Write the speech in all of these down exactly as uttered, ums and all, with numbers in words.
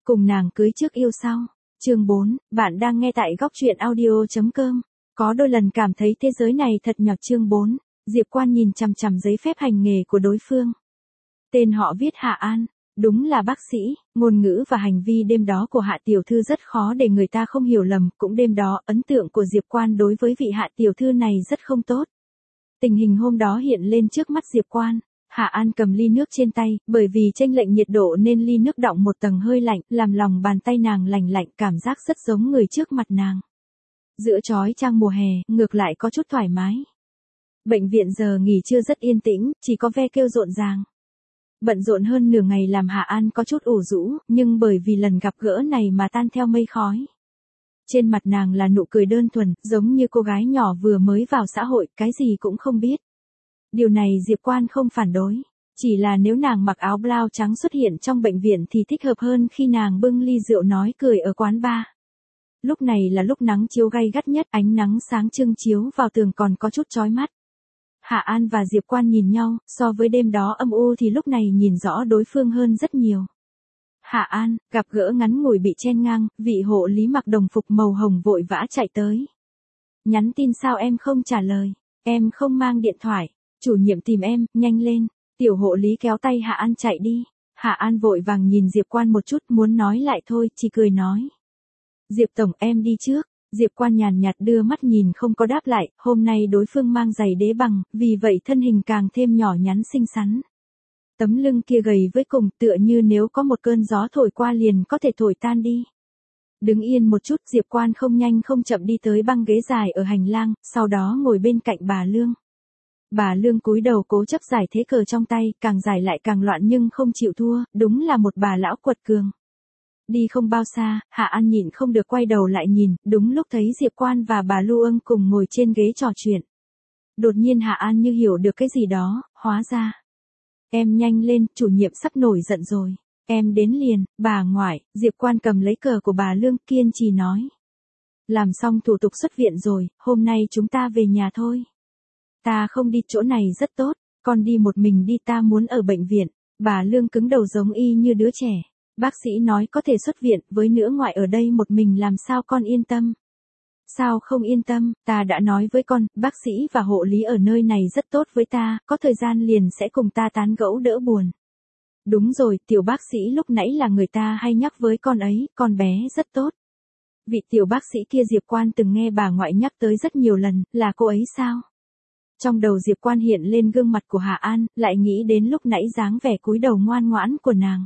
Cùng nàng cưới trước yêu sau. Chương bốn, bạn đang nghe tại góc truyện audio.com. Có đôi lần cảm thấy thế giới này thật nhỏ. Chương bốn, Diệp Quan nhìn chằm chằm giấy phép hành nghề của đối phương. Tên họ viết Hạ An, đúng là bác sĩ, ngôn ngữ và hành vi đêm đó của Hạ tiểu thư rất khó để người ta không hiểu lầm, cũng đêm đó, ấn tượng của Diệp Quan đối với vị Hạ tiểu thư này rất không tốt. Tình hình hôm đó hiện lên trước mắt Diệp Quan. Hạ An cầm ly nước trên tay, bởi vì chênh lệch nhiệt độ nên ly nước đọng một tầng hơi lạnh, làm lòng bàn tay nàng lành lạnh, cảm giác rất giống người trước mặt nàng. Giữa chói chang mùa hè, ngược lại có chút thoải mái. Bệnh viện giờ nghỉ trưa rất yên tĩnh, chỉ có ve kêu rộn ràng. Bận rộn hơn nửa ngày làm Hạ An có chút ủ rũ, nhưng bởi vì lần gặp gỡ này mà tan theo mây khói. Trên mặt nàng là nụ cười đơn thuần, giống như cô gái nhỏ vừa mới vào xã hội, cái gì cũng không biết. Điều này Diệp Quan không phản đối. Chỉ là nếu nàng mặc áo blau trắng xuất hiện trong bệnh viện thì thích hợp hơn khi nàng bưng ly rượu nói cười ở quán bar. Lúc này là lúc nắng chiếu gay gắt nhất, ánh nắng sáng trưng chiếu vào tường còn có chút chói mắt. Hạ An và Diệp Quan nhìn nhau, so với đêm đó âm u thì lúc này nhìn rõ đối phương hơn rất nhiều. Hạ An, gặp gỡ ngắn ngủi bị chen ngang, vị hộ lý mặc đồng phục màu hồng vội vã chạy tới. Nhắn tin sao em không trả lời, em không mang điện thoại. Chủ nhiệm tìm em, nhanh lên. Tiểu hộ lý kéo tay Hạ An chạy đi. Hạ An vội vàng nhìn Diệp Quan một chút, muốn nói lại thôi, chỉ cười nói. Diệp tổng, em đi trước. Diệp Quan nhàn nhạt đưa mắt nhìn không có đáp lại, hôm nay đối phương mang giày đế bằng, vì vậy thân hình càng thêm nhỏ nhắn xinh xắn. Tấm lưng kia gầy với cùng, tựa như nếu có một cơn gió thổi qua liền có thể thổi tan đi. Đứng yên một chút, Diệp Quan không nhanh không chậm đi tới băng ghế dài ở hành lang, sau đó ngồi bên cạnh bà Lương. Bà Lương cúi đầu cố chấp giải thế cờ trong tay, càng giải lại càng loạn nhưng không chịu thua, đúng là một bà lão quật cường. Đi không bao xa, Hạ An nhịn không được quay đầu lại nhìn, đúng lúc thấy Diệp Quan và bà Lưu Ân cùng ngồi trên ghế trò chuyện. Đột nhiên Hạ An như hiểu được cái gì đó, hóa ra. Em nhanh lên, chủ nhiệm sắp nổi giận rồi. Em đến liền, bà ngoại. Diệp Quan cầm lấy cờ của bà Lương, kiên trì nói. Làm xong thủ tục xuất viện rồi, hôm nay chúng ta về nhà thôi. Ta không đi, chỗ này rất tốt, con đi một mình đi, ta muốn ở bệnh viện. Bà Lương cứng đầu giống y như đứa trẻ. Bác sĩ nói có thể xuất viện, với nữa ngoại ở đây một mình làm sao con yên tâm. Sao không yên tâm, ta đã nói với con, bác sĩ và hộ lý ở nơi này rất tốt với ta, có thời gian liền sẽ cùng ta tán gẫu đỡ buồn. Đúng rồi, tiểu bác sĩ lúc nãy là người ta hay nhắc với con ấy, con bé rất tốt. Vị tiểu bác sĩ kia Diệp Quan từng nghe bà ngoại nhắc tới rất nhiều lần, là cô ấy sao? Trong đầu Diệp Quan hiện lên gương mặt của Hạ An, lại nghĩ đến lúc nãy dáng vẻ cúi đầu ngoan ngoãn của nàng.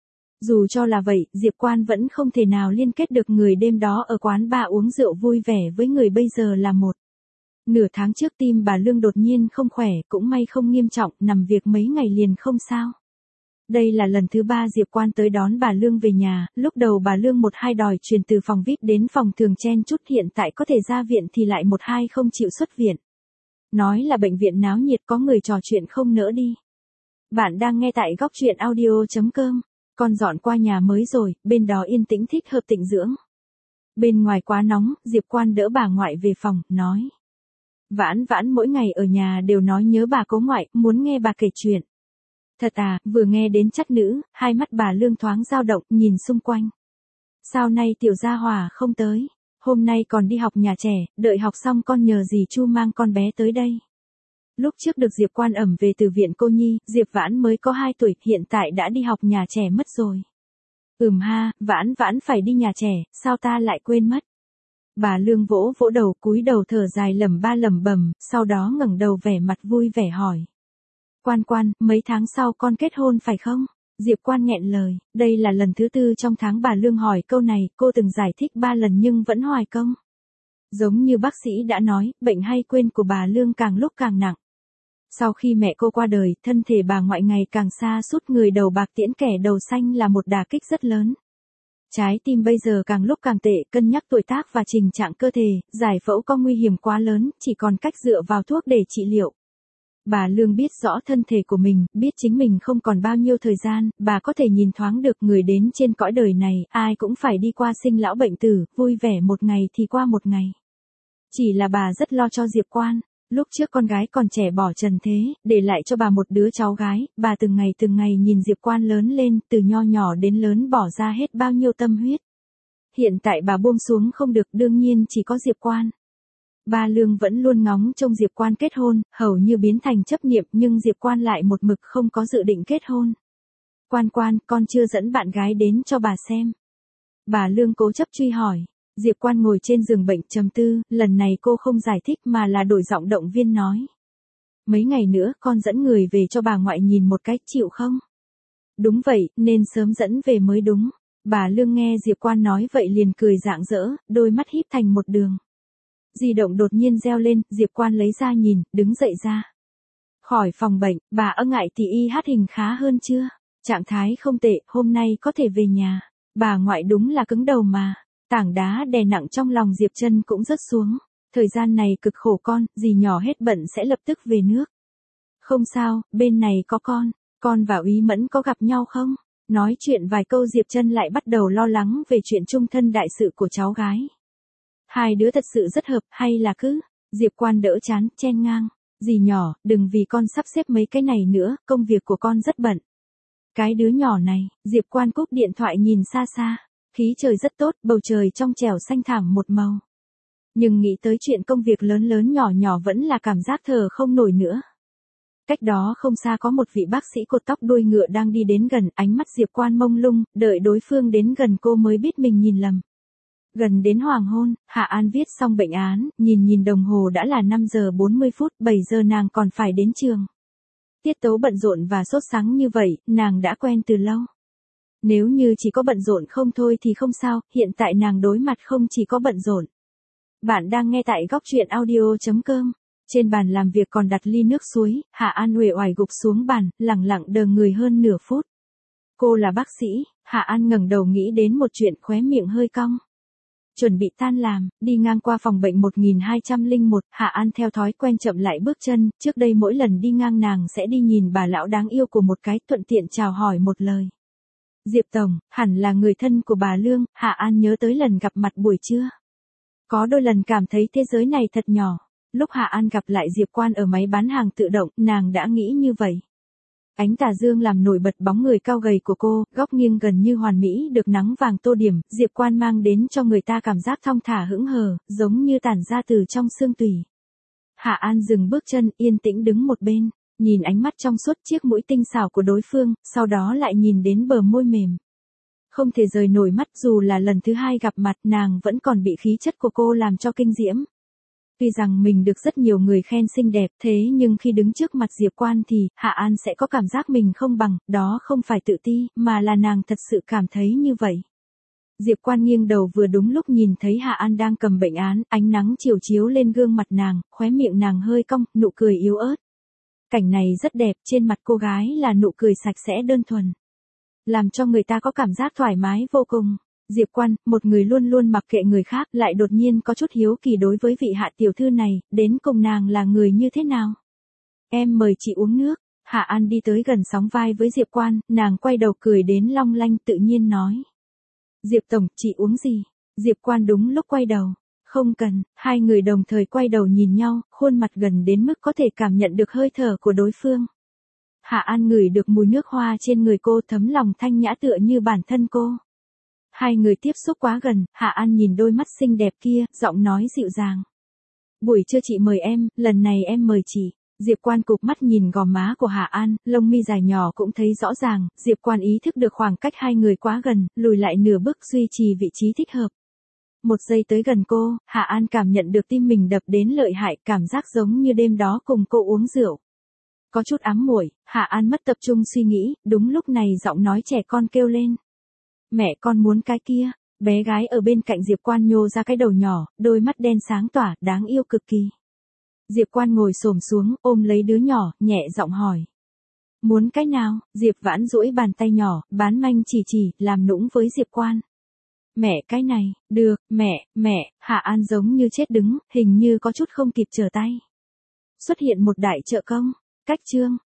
Dù cho là vậy, Diệp Quan vẫn không thể nào liên kết được người đêm đó ở quán bar uống rượu vui vẻ với người bây giờ là một. Nửa tháng trước tim bà Lương đột nhiên không khỏe, cũng may không nghiêm trọng, nằm việc mấy ngày liền không sao. Đây là lần thứ ba Diệp Quan tới đón bà Lương về nhà, lúc đầu bà Lương một hai đòi chuyển từ phòng vi ai pi đến phòng thường chen chút, hiện tại có thể ra viện thì lại một hai không chịu xuất viện. Nói là bệnh viện náo nhiệt, có người trò chuyện không nỡ đi. Bạn đang nghe tại góc truyện audio.com. Con dọn qua nhà mới rồi, bên đó yên tĩnh thích hợp tịnh dưỡng. Bên ngoài quá nóng, Diệp Quan đỡ bà ngoại về phòng, nói. Vãn vãn mỗi ngày ở nhà đều nói nhớ bà cố ngoại, muốn nghe bà kể chuyện. Thật à, vừa nghe đến chất nữ, hai mắt bà Lương thoáng dao động, nhìn xung quanh. Sao nay tiểu gia Hòa không tới? Hôm nay còn đi học nhà trẻ, đợi học xong con nhờ dì Chu mang con bé tới đây. Lúc trước được Diệp Quan ẩm về từ viện cô nhi, Diệp Vãn mới có hai tuổi, hiện tại đã đi học nhà trẻ mất rồi. Ừm ha, Vãn Vãn phải đi nhà trẻ, sao ta lại quên mất? Bà Lương vỗ vỗ đầu, cúi đầu thở dài lẩm ba lẩm bẩm, sau đó ngẩng đầu vẻ mặt vui vẻ hỏi. Quan Quan, mấy tháng sau con kết hôn phải không? Diệp Quan nghẹn lời, đây là lần thứ tư trong tháng bà Lương hỏi câu này, cô từng giải thích ba lần nhưng vẫn hoài công. Giống như bác sĩ đã nói, bệnh hay quên của bà Lương càng lúc càng nặng. Sau khi mẹ cô qua đời, thân thể bà ngoại ngày càng xa sút, người đầu bạc tiễn kẻ đầu xanh là một đả kích rất lớn. Trái tim bây giờ càng lúc càng tệ, cân nhắc tuổi tác và trình trạng cơ thể, giải phẫu có nguy hiểm quá lớn, chỉ còn cách dựa vào thuốc để trị liệu. Bà Lương biết rõ thân thể của mình, biết chính mình không còn bao nhiêu thời gian, bà có thể nhìn thoáng được người đến trên cõi đời này, ai cũng phải đi qua sinh lão bệnh tử, vui vẻ một ngày thì qua một ngày. Chỉ là bà rất lo cho Diệp Quan. Lúc trước con gái còn trẻ bỏ trần thế, để lại cho bà một đứa cháu gái, bà từng ngày từng ngày nhìn Diệp Quan lớn lên, từ nho nhỏ đến lớn bỏ ra hết bao nhiêu tâm huyết. Hiện tại bà buông xuống không được, đương nhiên chỉ có Diệp Quan. Ba Lương vẫn luôn ngóng trông Diệp Quan kết hôn, hầu như biến thành chấp niệm, nhưng Diệp Quan lại một mực không có dự định kết hôn. Quan Quan, con chưa dẫn bạn gái đến cho bà xem. Bà Lương cố chấp truy hỏi. Diệp Quan ngồi trên giường bệnh trầm tư, lần này cô không giải thích mà là đổi giọng động viên nói. Mấy ngày nữa con dẫn người về cho bà ngoại nhìn một cách, chịu không? Đúng vậy, nên sớm dẫn về mới đúng. Bà Lương nghe Diệp Quan nói vậy liền cười rạng rỡ, đôi mắt híp thành một đường. Di động đột nhiên reo lên, Diệp Quan lấy ra nhìn, đứng dậy ra. Khỏi phòng bệnh, bà ơ ngại thì y hát hình khá hơn chưa? Trạng thái không tệ, hôm nay có thể về nhà. Bà ngoại đúng là cứng đầu mà. Tảng đá đè nặng trong lòng Diệp Trân cũng rớt xuống. Thời gian này cực khổ con, dì nhỏ hết bận sẽ lập tức về nước. Không sao, bên này có con. Con và Úy Mẫn có gặp nhau không? Nói chuyện vài câu Diệp Trân lại bắt đầu lo lắng về chuyện chung thân đại sự của cháu gái. Hai đứa thật sự rất hợp, hay là cứ? Diệp Quan đỡ chán, chen ngang. Dì nhỏ, đừng vì con sắp xếp mấy cái này nữa, công việc của con rất bận. Cái đứa nhỏ này, Diệp Quan cúp điện thoại nhìn xa xa. Khí trời rất tốt, bầu trời trong trẻo xanh thẳm một màu. Nhưng nghĩ tới chuyện công việc lớn lớn nhỏ nhỏ vẫn là cảm giác thở không nổi nữa. Cách đó không xa có một vị bác sĩ cột tóc đuôi ngựa đang đi đến gần, ánh mắt Diệp Quan mông lung, đợi đối phương đến gần cô mới biết mình nhìn lầm. Gần đến hoàng hôn, Hạ An viết xong bệnh án, nhìn nhìn đồng hồ đã là năm giờ bốn mươi phút, bảy giờ nàng còn phải đến trường. Tiết tấu bận rộn và sốt sắng như vậy, nàng đã quen từ lâu. Nếu như chỉ có bận rộn không thôi thì không sao, hiện tại nàng đối mặt không chỉ có bận rộn. Bạn đang nghe tại góc truyện audio chấm com. Trên bàn làm việc còn đặt ly nước suối, Hạ An uể oải gục xuống bàn, lẳng lặng đờ người hơn nửa phút. Cô là bác sĩ, Hạ An ngẩng đầu nghĩ đến một chuyện, khóe miệng hơi cong. Chuẩn bị tan làm, đi ngang qua phòng bệnh một nghìn hai trăm lẻ một, Hạ An theo thói quen chậm lại bước chân, trước đây mỗi lần đi ngang nàng sẽ đi nhìn bà lão đáng yêu của một cái, thuận tiện chào hỏi một lời. Diệp Tổng, hẳn là người thân của bà Lương, Hạ An nhớ tới lần gặp mặt buổi trưa. Có đôi lần cảm thấy thế giới này thật nhỏ. Lúc Hạ An gặp lại Diệp Quan ở máy bán hàng tự động, nàng đã nghĩ như vậy. Ánh tà dương làm nổi bật bóng người cao gầy của cô, góc nghiêng gần như hoàn mỹ được nắng vàng tô điểm, Diệp Quan mang đến cho người ta cảm giác thong thả hững hờ, giống như tản ra từ trong xương tủy. Hạ An dừng bước chân, yên tĩnh đứng một bên, nhìn ánh mắt trong suốt, chiếc mũi tinh xảo của đối phương, sau đó lại nhìn đến bờ môi mềm. Không thể rời nổi mắt, dù là lần thứ hai gặp mặt, nàng vẫn còn bị khí chất của cô làm cho kinh diễm. Tuy rằng mình được rất nhiều người khen xinh đẹp, thế nhưng khi đứng trước mặt Diệp Quan thì, Hạ An sẽ có cảm giác mình không bằng, đó không phải tự ti, mà là nàng thật sự cảm thấy như vậy. Diệp Quan nghiêng đầu vừa đúng lúc nhìn thấy Hạ An đang cầm bệnh án, ánh nắng chiều chiếu lên gương mặt nàng, khóe miệng nàng hơi cong, nụ cười yếu ớt. Cảnh này rất đẹp, trên mặt cô gái là nụ cười sạch sẽ đơn thuần. Làm cho người ta có cảm giác thoải mái vô cùng. Diệp Quan, một người luôn luôn mặc kệ người khác, lại đột nhiên có chút hiếu kỳ đối với vị Hạ tiểu thư này, đến cùng nàng là người như thế nào? Em mời chị uống nước. Hạ An đi tới gần sóng vai với Diệp Quan, nàng quay đầu cười đến long lanh tự nhiên nói. Diệp Tổng, chị uống gì? Diệp Quan đúng lúc quay đầu. Không cần, hai người đồng thời quay đầu nhìn nhau, khuôn mặt gần đến mức có thể cảm nhận được hơi thở của đối phương. Hạ An ngửi được mùi nước hoa trên người cô, thấm lòng thanh nhã tựa như bản thân cô. Hai người tiếp xúc quá gần, Hạ An nhìn đôi mắt xinh đẹp kia, giọng nói dịu dàng. Buổi trưa chị mời em, lần này em mời chị. Diệp Quan cụp mắt nhìn gò má của Hạ An, lông mi dài nhỏ cũng thấy rõ ràng, Diệp Quan ý thức được khoảng cách hai người quá gần, lùi lại nửa bước duy trì vị trí thích hợp. Một giây tới gần cô, Hạ An cảm nhận được tim mình đập đến lợi hại, cảm giác giống như đêm đó cùng cô uống rượu. Có chút ám muội, Hạ An mất tập trung suy nghĩ, đúng lúc này giọng nói trẻ con kêu lên. Mẹ con muốn cái kia, bé gái ở bên cạnh Diệp Quan nhô ra cái đầu nhỏ, đôi mắt đen sáng tỏa, đáng yêu cực kỳ. Diệp Quan ngồi xổm xuống, ôm lấy đứa nhỏ, nhẹ giọng hỏi. Muốn cái nào? Diệp Vãn duỗi bàn tay nhỏ, bán manh chỉ chỉ, làm nũng với Diệp Quan. Mẹ cái này, được, mẹ, mẹ, Hạ An giống như chết đứng, hình như có chút không kịp trở tay. Xuất hiện một đại trợ công, cách chương,